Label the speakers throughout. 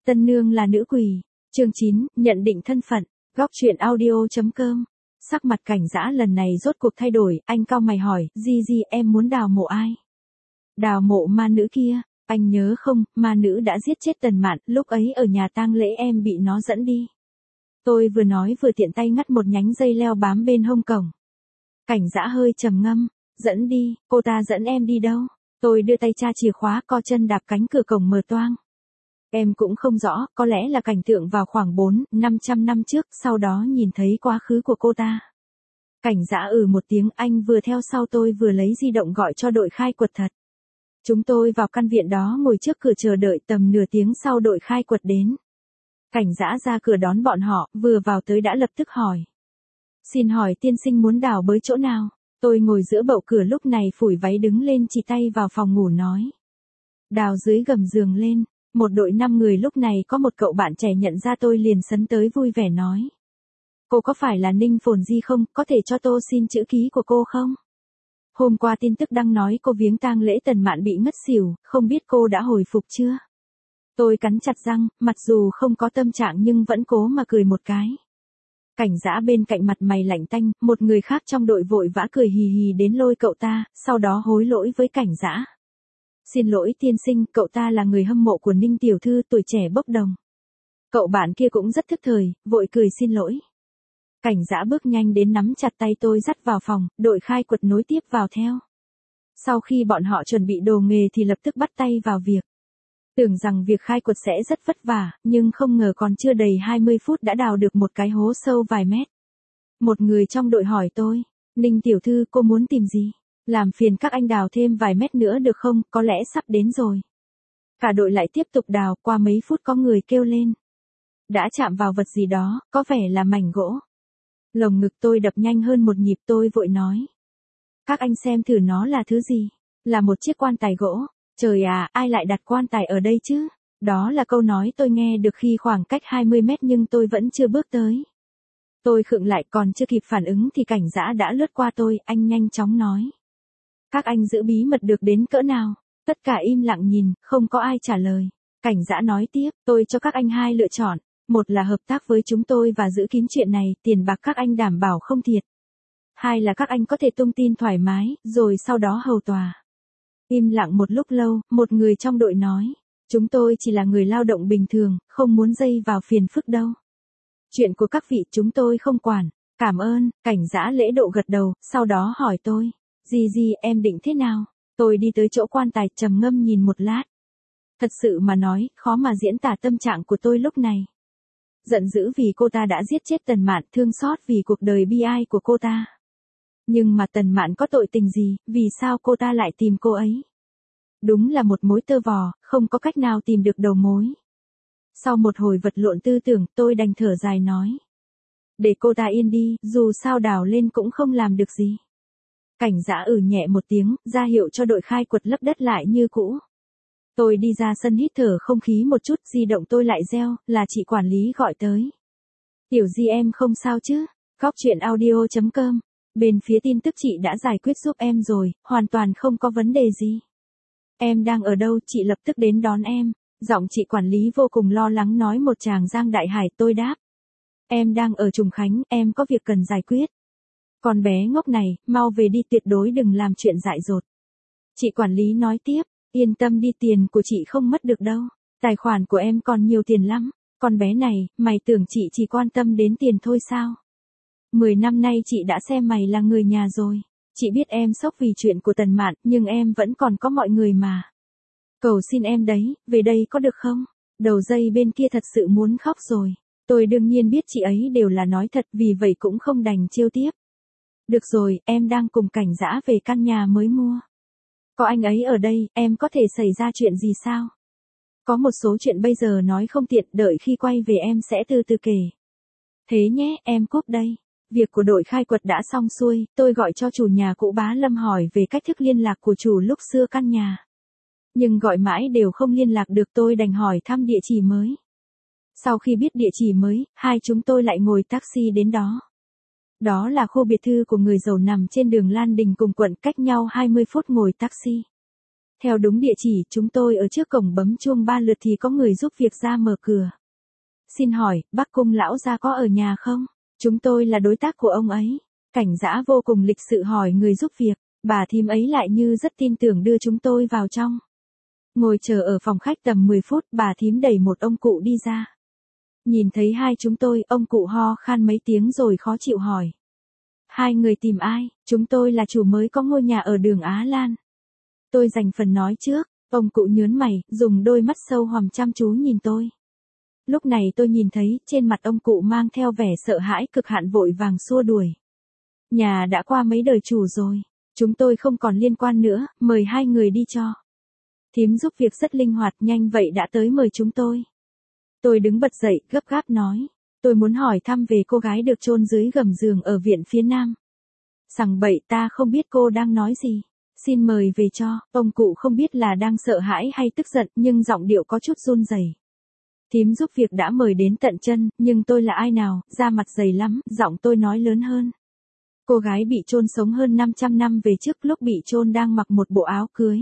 Speaker 1: Tân nương là nữ quỷ. Chương 9, nhận định thân phận. Góc truyện audio.com. Sắc mặt Cảnh Dã lần này rốt cuộc thay đổi, anh cau mày hỏi, Di em muốn đào mộ ai? Đào mộ ma nữ kia, anh nhớ không, ma nữ đã giết chết Tần Mạn, lúc ấy ở nhà tang lễ em bị nó dẫn đi. Tôi vừa nói vừa tiện tay ngắt một nhánh dây leo bám bên hông cổng. Cảnh Dã hơi trầm ngâm, dẫn đi, cô ta dẫn em đi đâu? Tôi đưa tay tra chìa khóa, co chân đạp cánh cửa cổng mở toang. Em cũng không rõ, có lẽ là cảnh tượng vào khoảng 400-500 năm trước, sau đó nhìn thấy quá khứ của cô ta. Cảnh Dã một tiếng, anh vừa theo sau tôi vừa lấy di động gọi cho đội khai quật thật. Chúng tôi vào căn viện đó ngồi trước cửa chờ đợi, tầm nửa tiếng sau đội khai quật đến. Cảnh Dã ra cửa đón bọn họ, vừa vào tới đã lập tức hỏi. Xin hỏi tiên sinh muốn đào bới chỗ nào? Tôi ngồi giữa bậu cửa lúc này phủi váy đứng lên chỉ tay vào phòng ngủ nói. Đào dưới gầm giường lên. Một đội 5 người lúc này có một cậu bạn trẻ nhận ra tôi liền sấn tới vui vẻ nói. Cô có phải là Ninh Phồn Di không, có thể cho tôi xin chữ ký của cô không? Hôm qua tin tức đăng nói cô viếng tang lễ Tần Mạn bị ngất xỉu, không biết cô đã hồi phục chưa? Tôi cắn chặt răng, mặc dù không có tâm trạng nhưng vẫn cố mà cười một cái. Cảnh Dã bên cạnh mặt mày lạnh tanh, một người khác trong đội vội vã cười hì hì đến lôi cậu ta, sau đó hối lỗi với Cảnh Dã. Xin lỗi tiên sinh, cậu ta là người hâm mộ của Ninh tiểu thư, tuổi trẻ bốc đồng. Cậu bạn kia cũng rất thức thời, vội cười xin lỗi. Cảnh Dã bước nhanh đến nắm chặt tay tôi dắt vào phòng, đội khai quật nối tiếp vào theo. Sau khi bọn họ chuẩn bị đồ nghề thì lập tức bắt tay vào việc. Tưởng rằng việc khai quật sẽ rất vất vả, nhưng không ngờ còn chưa đầy 20 phút đã đào được một cái hố sâu vài mét. Một người trong đội hỏi tôi, Ninh tiểu thư cô muốn tìm gì? Làm phiền các anh đào thêm vài mét nữa được không, có lẽ sắp đến rồi. Cả đội lại tiếp tục đào, qua mấy phút có người kêu lên. Đã chạm vào vật gì đó, có vẻ là mảnh gỗ. Lồng ngực tôi đập nhanh hơn một nhịp, tôi vội nói. Các anh xem thử nó là thứ gì? Là một chiếc quan tài gỗ. Trời à, ai lại đặt quan tài ở đây chứ? Đó là câu nói tôi nghe được khi khoảng cách 20 mét nhưng tôi vẫn chưa bước tới. Tôi khựng lại, còn chưa kịp phản ứng thì Cảnh Dã đã lướt qua tôi, anh nhanh chóng nói. Các anh giữ bí mật được đến cỡ nào? Tất cả im lặng nhìn, không có ai trả lời. Cảnh Dã nói tiếp, tôi cho các anh hai lựa chọn. Một là hợp tác với chúng tôi và giữ kín chuyện này, tiền bạc các anh đảm bảo không thiệt. Hai là các anh có thể tung tin thoải mái, rồi sau đó hầu tòa. Im lặng một lúc lâu, một người trong đội nói. Chúng tôi chỉ là người lao động bình thường, không muốn dây vào phiền phức đâu. Chuyện của các vị chúng tôi không quản. Cảm ơn. Cảnh Dã lễ độ gật đầu, sau đó hỏi tôi. Di em định thế nào? Tôi đi tới chỗ quan tài, trầm ngâm nhìn một lát. Thật sự mà nói, khó mà diễn tả tâm trạng của tôi lúc này. Giận dữ vì cô ta đã giết chết Tần Mạn, thương xót vì cuộc đời bi ai của cô ta. Nhưng mà Tần Mạn có tội tình gì, vì sao cô ta lại tìm cô ấy? Đúng là một mối tơ vò, không có cách nào tìm được đầu mối. Sau một hồi vật lộn tư tưởng, tôi đành thở dài nói. Để cô ta yên đi, dù sao đào lên cũng không làm được gì. Cảnh Dã nhẹ một tiếng, ra hiệu cho đội khai quật lấp đất lại như cũ. Tôi đi ra sân hít thở không khí một chút, di động tôi lại reo, là chị quản lý gọi tới. Tiểu Di em không sao chứ? Góc truyện audio.com. Bên phía tin tức chị đã giải quyết giúp em rồi, hoàn toàn không có vấn đề gì. Em đang ở đâu, chị lập tức đến đón em. Giọng chị quản lý vô cùng lo lắng nói một tràng Giang Đại Hải, tôi đáp. Em đang ở Trùng Khánh, em có việc cần giải quyết. Con bé ngốc này, mau về đi, tuyệt đối đừng làm chuyện dại dột. Chị quản lý nói tiếp, yên tâm đi, tiền của chị không mất được đâu. Tài khoản của em còn nhiều tiền lắm. Con bé này, mày tưởng chị chỉ quan tâm đến tiền thôi sao? 10 năm nay chị đã xem mày là người nhà rồi. Chị biết em sốc vì chuyện của Tần Mạn, nhưng em vẫn còn có mọi người mà. Cầu xin em đấy, về đây có được không? Đầu dây bên kia thật sự muốn khóc rồi. Tôi đương nhiên biết chị ấy đều là nói thật, vì vậy cũng không đành trêu tiếp. Được rồi, em đang cùng Cảnh Dã về căn nhà mới mua. Có anh ấy ở đây, em có thể xảy ra chuyện gì sao? Có một số chuyện bây giờ nói không tiện, đợi khi quay về em sẽ từ từ kể. Thế nhé, em cúp đây. Việc của đội khai quật đã xong xuôi, tôi gọi cho chủ nhà cũ Bá Lâm hỏi về cách thức liên lạc của chủ lúc xưa căn nhà. Nhưng gọi mãi đều không liên lạc được, tôi đành hỏi thăm địa chỉ mới. Sau khi biết địa chỉ mới, hai chúng tôi lại ngồi taxi đến đó. Đó là khu biệt thự của người giàu nằm trên đường Lan Đình cùng quận, cách nhau 20 phút ngồi taxi. Theo đúng địa chỉ, chúng tôi ở trước cổng bấm chuông 3 lượt thì có người giúp việc ra mở cửa. Xin hỏi, bác Cung lão gia có ở nhà không? Chúng tôi là đối tác của ông ấy. Cảnh giã vô cùng lịch sự hỏi người giúp việc, bà thím ấy lại như rất tin tưởng đưa chúng tôi vào trong. Ngồi chờ ở phòng khách tầm 10 phút, bà thím đẩy một ông cụ đi ra. Nhìn thấy hai chúng tôi, ông cụ ho khan mấy tiếng rồi khó chịu hỏi. Hai người tìm ai? Chúng tôi là chủ mới có ngôi nhà ở đường Á Lan. Tôi dành phần nói trước, ông cụ nhớn mày, dùng đôi mắt sâu hoằm chăm chú nhìn tôi. Lúc này tôi nhìn thấy, trên mặt ông cụ mang theo vẻ sợ hãi cực hạn vội vàng xua đuổi. Nhà đã qua mấy đời chủ rồi, chúng tôi không còn liên quan nữa, mời hai người đi cho. Thím giúp việc rất linh hoạt, nhanh vậy đã tới mời chúng tôi. Tôi đứng bật dậy, gấp gáp nói. Tôi muốn hỏi thăm về cô gái được chôn dưới gầm giường ở viện phía Nam. Sằng bậy, ta không biết cô đang nói gì. Xin mời về cho. Ông cụ không biết là đang sợ hãi hay tức giận, nhưng giọng điệu có chút run rẩy. Thím giúp việc đã mời đến tận chân, nhưng tôi là ai nào, da mặt dày lắm, giọng tôi nói lớn hơn. Cô gái bị chôn sống hơn 500 năm về trước, lúc bị chôn đang mặc một bộ áo cưới.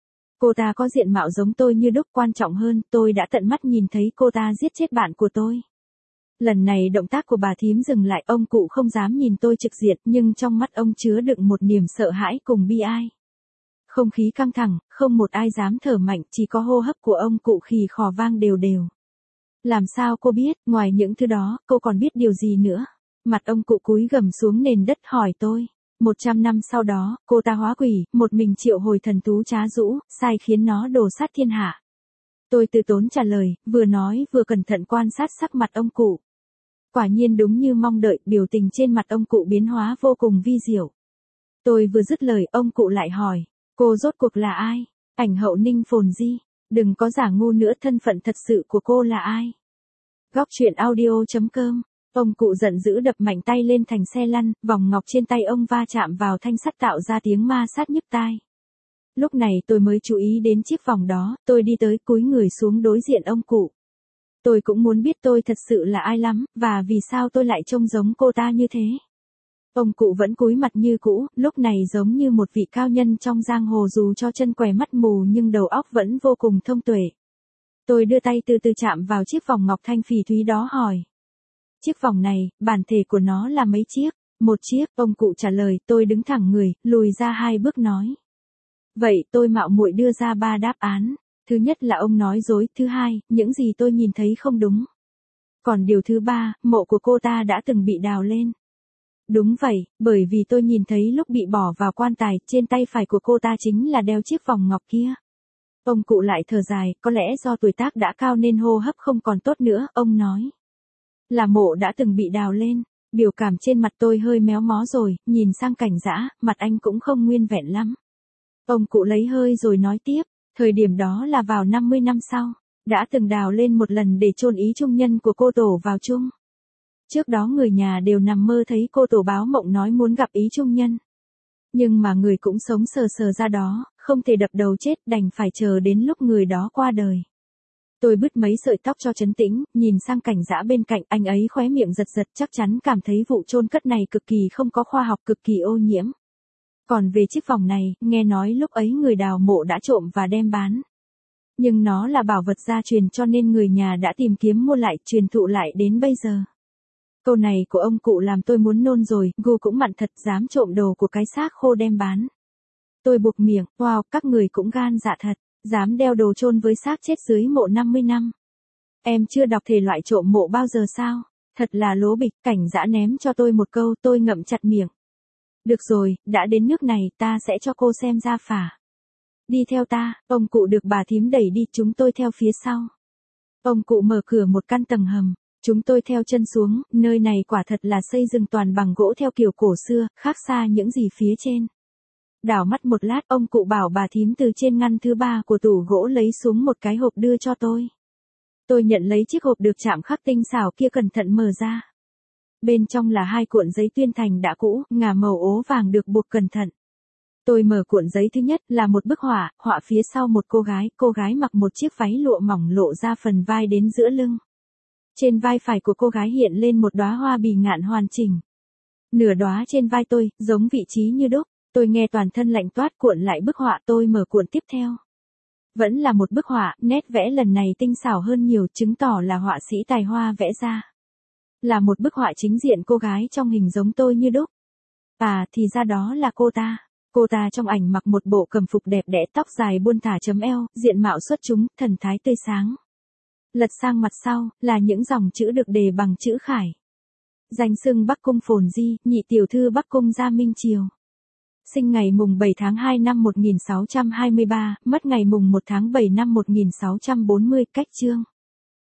Speaker 1: Cô ta có diện mạo giống tôi như đúc, quan trọng hơn, tôi đã tận mắt nhìn thấy cô ta giết chết bạn của tôi. Lần này động tác của bà thím dừng lại, ông cụ không dám nhìn tôi trực diện, nhưng trong mắt ông chứa đựng một niềm sợ hãi cùng bi ai. Không khí căng thẳng, không một ai dám thở mạnh, chỉ có hô hấp của ông cụ khì khò vang đều đều. Làm sao cô biết, ngoài những thứ đó, cô còn biết điều gì nữa? Mặt ông cụ cúi gằm xuống nền đất hỏi tôi. 100 năm sau đó, cô ta hóa quỷ, một mình triệu hồi thần thú trá rũ, sai khiến nó đổ sát thiên hạ. Tôi từ tốn trả lời, vừa nói vừa cẩn thận quan sát sắc mặt ông cụ. Quả nhiên đúng như mong đợi, biểu tình trên mặt ông cụ biến hóa vô cùng vi diệu. Tôi vừa dứt lời, ông cụ lại hỏi, cô rốt cuộc là ai? Ảnh hậu Ninh Phồn Di, đừng có giả ngu nữa, thân phận thật sự của cô là ai? Góc truyện audio.com. Ông cụ giận dữ đập mạnh tay lên thành xe lăn, vòng ngọc trên tay ông va chạm vào thanh sắt tạo ra tiếng ma sát nhức tai. Lúc này tôi mới chú ý đến chiếc vòng đó, tôi đi tới cúi người xuống đối diện ông cụ. Tôi cũng muốn biết tôi thật sự là ai lắm, và vì sao tôi lại trông giống cô ta như thế. Ông cụ vẫn cúi mặt như cũ, lúc này giống như một vị cao nhân trong giang hồ, dù cho chân què mắt mù nhưng đầu óc vẫn vô cùng thông tuệ. Tôi đưa tay từ từ chạm vào chiếc vòng ngọc thanh phỉ thúy đó hỏi. Chiếc vòng này, bản thể của nó là mấy chiếc? Một chiếc, ông cụ trả lời. Tôi đứng thẳng người, lùi ra 2 bước nói. Vậy tôi mạo muội đưa ra 3 đáp án. Thứ nhất là ông nói dối, thứ hai, những gì tôi nhìn thấy không đúng. Còn điều thứ ba, mộ của cô ta đã từng bị đào lên. Đúng vậy, bởi vì tôi nhìn thấy lúc bị bỏ vào quan tài, trên tay phải của cô ta chính là đeo chiếc vòng ngọc kia. Ông cụ lại thở dài, có lẽ do tuổi tác đã cao nên hô hấp không còn tốt nữa, ông nói. Là mộ đã từng bị đào lên. Biểu cảm trên mặt tôi hơi méo mó rồi, nhìn sang Cảnh Dã, mặt anh cũng không nguyên vẹn lắm. Ông cụ lấy hơi rồi nói tiếp, thời điểm đó là vào 50 năm sau, đã từng đào lên một lần để chôn ý trung nhân của cô tổ vào chung. Trước đó người nhà đều nằm mơ thấy cô tổ báo mộng nói muốn gặp ý trung nhân. Nhưng mà người cũng sống sờ sờ ra đó, không thể đập đầu chết, đành phải chờ đến lúc người đó qua đời. Tôi bứt mấy sợi tóc cho trấn tĩnh, nhìn sang Cảnh Dã bên cạnh, anh ấy khóe miệng giật giật, chắc chắn cảm thấy vụ chôn cất này cực kỳ không có khoa học, cực kỳ ô nhiễm. Còn về chiếc vòng này, nghe nói lúc ấy người đào mộ đã trộm và đem bán. Nhưng nó là bảo vật gia truyền cho nên người nhà đã tìm kiếm mua lại, truyền thụ lại đến bây giờ. Câu này của ông cụ làm tôi muốn nôn rồi, gu cũng mặn thật, dám trộm đồ của cái xác khô đem bán. Tôi buộc miệng, wow, các người cũng gan dạ thật. Dám đeo đồ chôn với xác chết dưới mộ 50 năm. Em chưa đọc thể loại trộm mộ bao giờ sao? Thật là lố bịch. Cảnh Dã ném cho tôi một câu, tôi ngậm chặt miệng. Được rồi, đã đến nước này, ta sẽ cho cô xem ra phả. Đi theo ta, ông cụ được bà thím đẩy đi, chúng tôi theo phía sau. Ông cụ mở cửa một căn tầng hầm, chúng tôi theo chân xuống, nơi này quả thật là xây dựng toàn bằng gỗ theo kiểu cổ xưa, khác xa những gì phía trên. Đảo mắt một lát, ông cụ bảo bà thím từ trên ngăn thứ 3 của tủ gỗ lấy xuống một cái hộp đưa cho tôi. Tôi nhận lấy chiếc hộp được chạm khắc tinh xảo kia, cẩn thận mở ra. Bên trong là 2 cuộn giấy tuyên thành đã cũ, ngả màu ố vàng được buộc cẩn thận. Tôi mở cuộn giấy thứ nhất, là một bức họa, họa phía sau một cô gái mặc một chiếc váy lụa mỏng lộ ra phần vai đến giữa lưng. Trên vai phải của cô gái hiện lên một đóa hoa bì ngạn hoàn chỉnh. Nửa đóa trên vai tôi, giống vị trí như đúc. Tôi nghe toàn thân lạnh toát, cuộn lại bức họa, tôi mở cuộn tiếp theo. Vẫn là một bức họa, nét vẽ lần này tinh xảo hơn nhiều, chứng tỏ là họa sĩ tài hoa vẽ ra. Là một bức họa chính diện, cô gái trong hình giống tôi như đúc. À, thì ra đó là cô ta. Cô ta trong ảnh mặc một bộ cẩm phục đẹp đẽ, tóc dài buông thả chấm eo, diện mạo xuất chúng, thần thái tươi sáng. Lật sang mặt sau, là những dòng chữ được đề bằng chữ khải. Danh xưng Bắc Cung Phồn Di, nhị tiểu thư Bắc Cung Gia Minh Triều. Sinh ngày mùng 7 tháng 2 năm 1623, mất ngày mùng 1 tháng 7 năm 1640, cách chương.